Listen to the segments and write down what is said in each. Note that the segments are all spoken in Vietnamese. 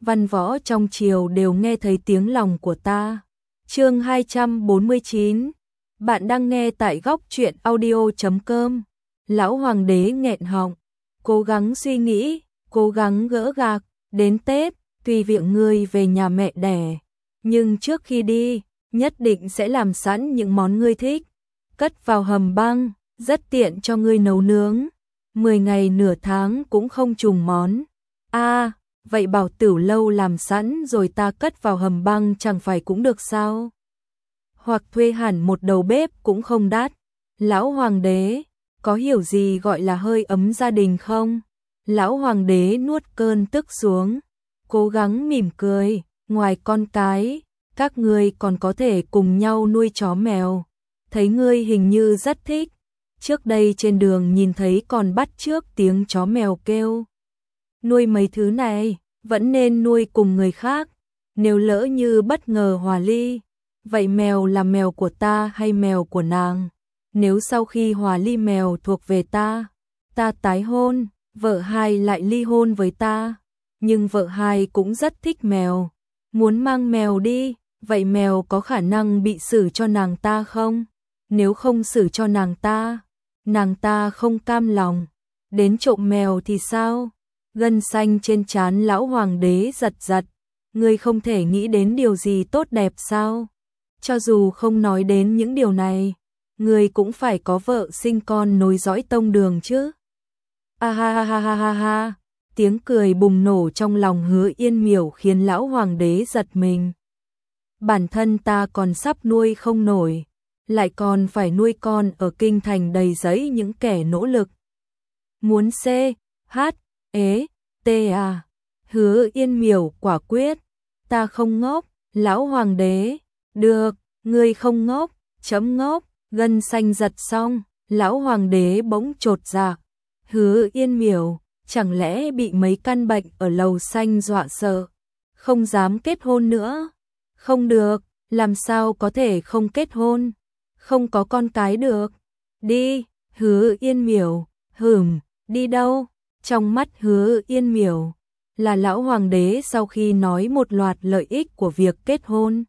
văn võ trong triều đều nghe thấy tiếng lòng của ta. Chương 249. Bạn đang nghe tại góc truyện audio.com. Lão hoàng đế nghẹn họng, cố gắng suy nghĩ, cố gắng gỡ gạc, đến Tết, tùy việc ngươi về nhà mẹ đẻ, nhưng trước khi đi, nhất định sẽ làm sẵn những món ngươi thích, cất vào hầm băng, rất tiện cho ngươi nấu nướng. 10 ngày nửa tháng cũng không trùng món. Vậy bảo Tửu Lâu làm sẵn rồi ta cất vào hầm băng chẳng phải cũng được sao? Hoặc thuê hẳn một đầu bếp cũng không đắt. Lão hoàng đế, có hiểu gì gọi là hơi ấm gia đình không? Lão hoàng đế nuốt cơn tức xuống, cố gắng mỉm cười, ngoài con cái, các ngươi còn có thể cùng nhau nuôi chó mèo. Thấy ngươi hình như rất thích, trước đây trên đường nhìn thấy còn bắt chước tiếng chó mèo kêu. Nuôi mấy thứ này, vẫn nên nuôi cùng người khác, nếu lỡ như bất ngờ hòa ly, vậy mèo là mèo của ta hay mèo của nàng? Nếu sau khi hòa ly mèo thuộc về ta tái hôn, vợ hai lại ly hôn với ta, nhưng vợ hai cũng rất thích mèo, muốn mang mèo đi, vậy mèo có khả năng bị xử cho nàng ta không? Nếu không xử cho nàng ta không cam lòng, đến trộm mèo thì sao? Gân xanh trên trán lão hoàng đế giật giật, ngươi không thể nghĩ đến điều gì tốt đẹp sao? Cho dù không nói đến những điều này, ngươi cũng phải có vợ sinh con nối dõi tông đường chứ. Ha, tiếng cười bùng nổ trong lòng Hứa Yên Miểu khiến lão hoàng đế giật mình. Bản thân ta còn sắp nuôi không nổi, lại còn phải nuôi con ở kinh thành đầy giấy những kẻ nỗ lực. Muốn CHT Hứa Yên Miểu quả quyết, ta không ngốc. Lão hoàng đế, được, ngươi không ngốc, chấm ngốc. Gân xanh giật xong, lão hoàng đế bỗng chột dạ. Hứa Yên Miểu, chẳng lẽ bị mấy căn bệnh ở lầu xanh dọa sợ, không dám kết hôn nữa? Không được, làm sao có thể không kết hôn, không có con cái được. Đi, Hứa Yên Miểu, đi đâu? Trong mắt Hứa Yên Miểu là lão hoàng đế sau khi nói một loạt lợi ích của việc kết hôn.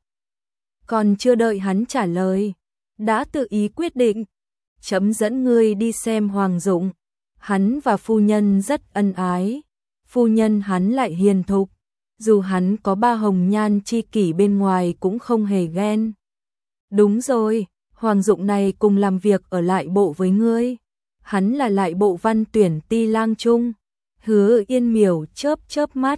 Còn chưa đợi hắn trả lời, đã tự ý quyết định, chấm dẫn ngươi đi xem Hoàng Dụng. Hắn và phu nhân rất ân ái, phu nhân hắn lại hiền thục, dù hắn có ba hồng nhan chi kỷ bên ngoài cũng không hề ghen. Đúng rồi, Hoàng Dụng này cùng làm việc ở lại bộ với ngươi, hắn là lại bộ Văn Tuyển Ti Lang Trung. Hứa Yên Miểu chớp mắt,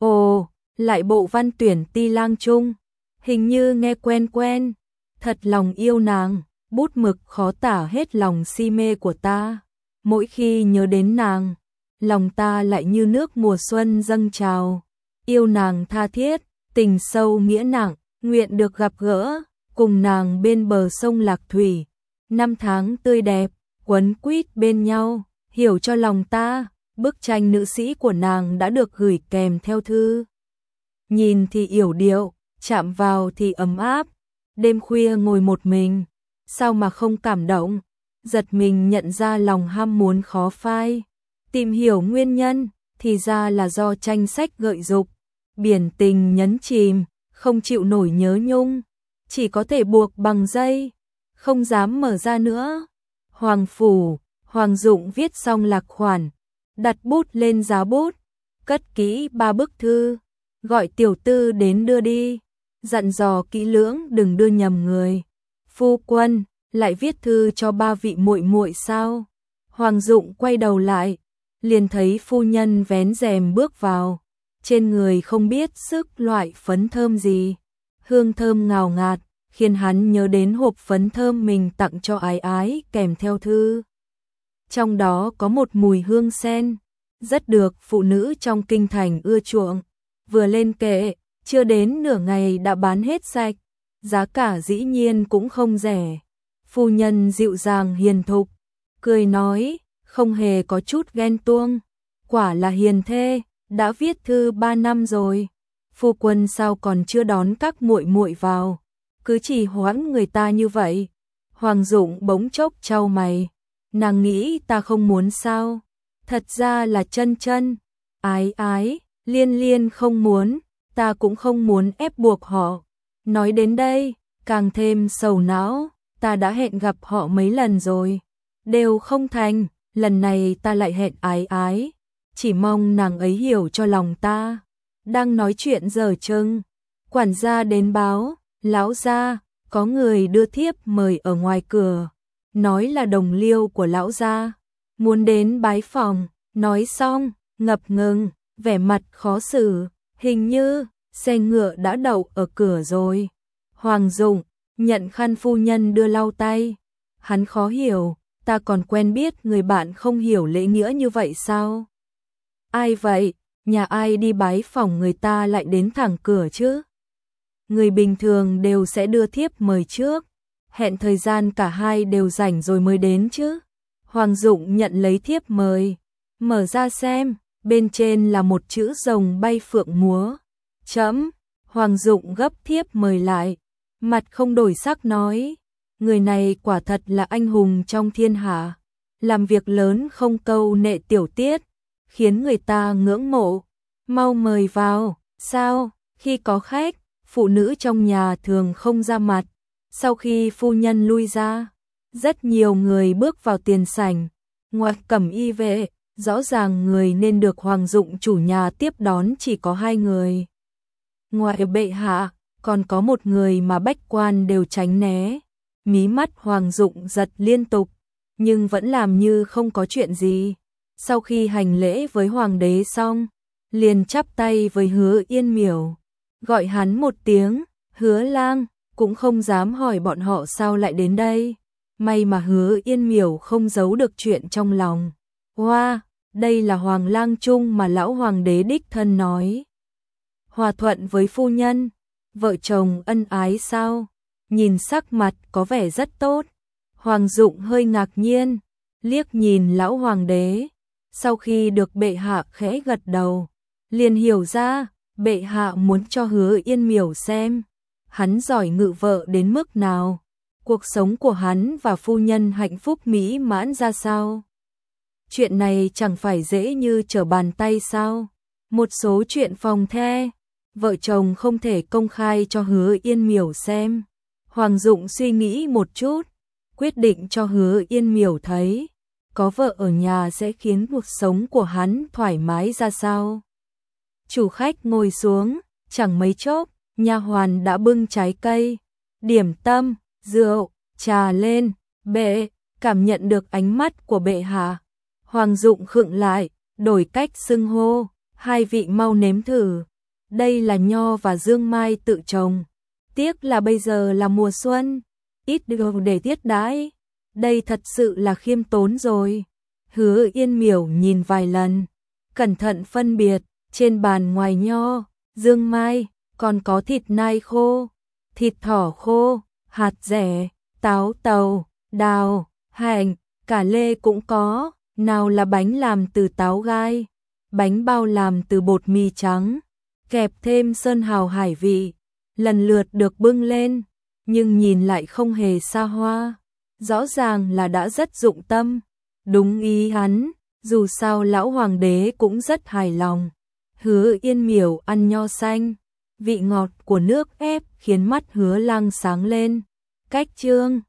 ồ, lại bộ Văn Tuyển Ti Lang Trung, hình như nghe quen quen, thật lòng yêu nàng, bút mực khó tả hết lòng si mê của ta. Mỗi khi nhớ đến nàng, lòng ta lại như nước mùa xuân dâng trào, yêu nàng tha thiết, tình sâu nghĩa nặng, nguyện được gặp gỡ, cùng nàng bên bờ sông Lạc Thủy, năm tháng tươi đẹp, quấn quýt bên nhau, hiểu cho lòng ta. Bức tranh nữ sĩ của nàng đã được gửi kèm theo thư. Nhìn thì yểu điệu, chạm vào thì ấm áp, đêm khuya ngồi một mình, sao mà không cảm động, giật mình nhận ra lòng ham muốn khó phai. Tìm hiểu nguyên nhân, thì ra là do tranh sách gợi dục, biển tình nhấn chìm, không chịu nổi nhớ nhung, chỉ có thể buộc bằng dây, không dám mở ra nữa. Hoàng phủ, Hoàng Dụng viết xong lạc khoản, đặt bút lên giá bút, cất kỹ 3 bức thư, gọi tiểu tư đến đưa đi, dặn dò kỹ lưỡng đừng đưa nhầm người. Phu quân, lại viết thư cho 3 vị muội muội sao? Hoàng Dụng quay đầu lại, liền thấy phu nhân vén rèm bước vào, trên người không biết sức loại phấn thơm gì, hương thơm ngào ngạt, khiến hắn nhớ đến hộp phấn thơm mình tặng cho Ái Ái kèm theo thư. Trong đó có một mùi hương sen, rất được phụ nữ trong kinh thành ưa chuộng. Vừa lên kệ, chưa đến nửa ngày đã bán hết sạch, giá cả dĩ nhiên cũng không rẻ. Phu nhân dịu dàng hiền thục, cười nói, không hề có chút ghen tuông, quả là hiền thê, đã viết thư 3 năm rồi. Phu quân sao còn chưa đón các muội muội vào, cứ trì hoãn người ta như vậy. Hoàng Dụng bỗng chốc chau mày, nàng nghĩ ta không muốn sao? Thật ra là Chân Chân, Ái Ái, Liên Liên không muốn, ta cũng không muốn ép buộc họ. Nói đến đây, càng thêm sầu não, ta đã hẹn gặp họ mấy lần rồi, đều không thành, lần này ta lại hẹn Ái Ái, chỉ mong nàng ấy hiểu cho lòng ta. Đang nói chuyện dở chừng, quản gia đến báo, lão gia, có người đưa thiếp mời ở ngoài cửa, nói là đồng liêu của lão gia, muốn đến bái phòng, nói xong, ngập ngừng, vẻ mặt khó xử, hình như xe ngựa đã đậu ở cửa rồi. Hoàng Dụng nhận khăn phu nhân đưa lau tay, hắn khó hiểu, ta còn quen biết người bạn không hiểu lễ nghĩa như vậy sao? Ai vậy? Nhà ai đi bái phòng người ta lại đến thẳng cửa chứ? Người bình thường đều sẽ đưa thiếp mời trước, hẹn thời gian cả hai đều rảnh rồi mới đến chứ. Hoàng Dụng nhận lấy thiếp mời, mở ra xem, bên trên là một chữ rồng bay phượng múa. Chấm, Hoàng Dụng gấp thiếp mời lại, mặt không đổi sắc nói, người này quả thật là anh hùng trong thiên hạ, làm việc lớn không câu nệ tiểu tiết, khiến người ta ngưỡng mộ. Mau mời vào. Sao? Khi có khách, phụ nữ trong nhà thường không ra mặt. Sau khi phu nhân lui ra, rất nhiều người bước vào tiền sảnh. Ngoài cẩm y vệ, rõ ràng người nên được Hoàng Dụng chủ nhà tiếp đón chỉ có 2 người. Ngoài bệ hạ, còn có một người mà bách quan đều tránh né. Mí mắt Hoàng Dụng giật liên tục, nhưng vẫn làm như không có chuyện gì. Sau khi hành lễ với Hoàng đế xong, liền chắp tay với Hứa Yên Miểu, gọi hắn một tiếng, Hứa Lang, cũng không dám hỏi bọn họ sao lại đến đây. May mà Hứa Yên Miểu không giấu được chuyện trong lòng. Wow, đây là Hoàng Lang Trung mà lão Hoàng đế đích thân nói. Hòa thuận với phu nhân, vợ chồng ân ái sao? Nhìn sắc mặt có vẻ rất tốt. Hoàng Dụng hơi ngạc nhiên, liếc nhìn lão Hoàng đế. Sau khi được bệ hạ khẽ gật đầu, liền hiểu ra, bệ hạ muốn cho Hứa Yên Miểu xem hắn giỏi ngự vợ đến mức nào, cuộc sống của hắn và phu nhân hạnh phúc mỹ mãn ra sao. Chuyện này chẳng phải dễ như trở bàn tay sao? Một số chuyện phòng the, vợ chồng không thể công khai cho Hứa Yên Miểu xem. Hoàng Dụng suy nghĩ một chút, quyết định cho Hứa Yên Miểu thấy, có vợ ở nhà sẽ khiến cuộc sống của hắn thoải mái ra sao. Chủ khách ngồi xuống, chẳng mấy chốc, nha hoàn đã bưng trái cây, điểm tâm, rượu, trà lên. Bệ, cảm nhận được ánh mắt của bệ hạ. Hoàng Dụng khựng lại, đổi cách xưng hô, 2 vị mau nếm thử. Đây là nho và dương mai tự trồng. Tiếc là bây giờ là mùa xuân, ít đường để tiết đãi. Đây thật sự là khiêm tốn rồi. Hứa Yên Miểu nhìn vài lần, cẩn thận phân biệt, trên bàn ngoài nho, dương mai, còn có thịt nai khô, thịt thỏ khô, hạt dẻ, táo tàu, đào, hạnh, cả lê cũng có, nào là bánh làm từ táo gai, bánh bao làm từ bột mì trắng, kẹp thêm sơn hào hải vị, lần lượt được bưng lên, nhưng nhìn lại không hề xa hoa, rõ ràng là đã rất dụng tâm, đúng ý hắn, dù sao lão Hoàng đế cũng rất hài lòng. Hứa Yên Miểu ăn nho xanh, vị ngọt của nước ép khiến mắt Hứa Lang sáng lên. Cách chương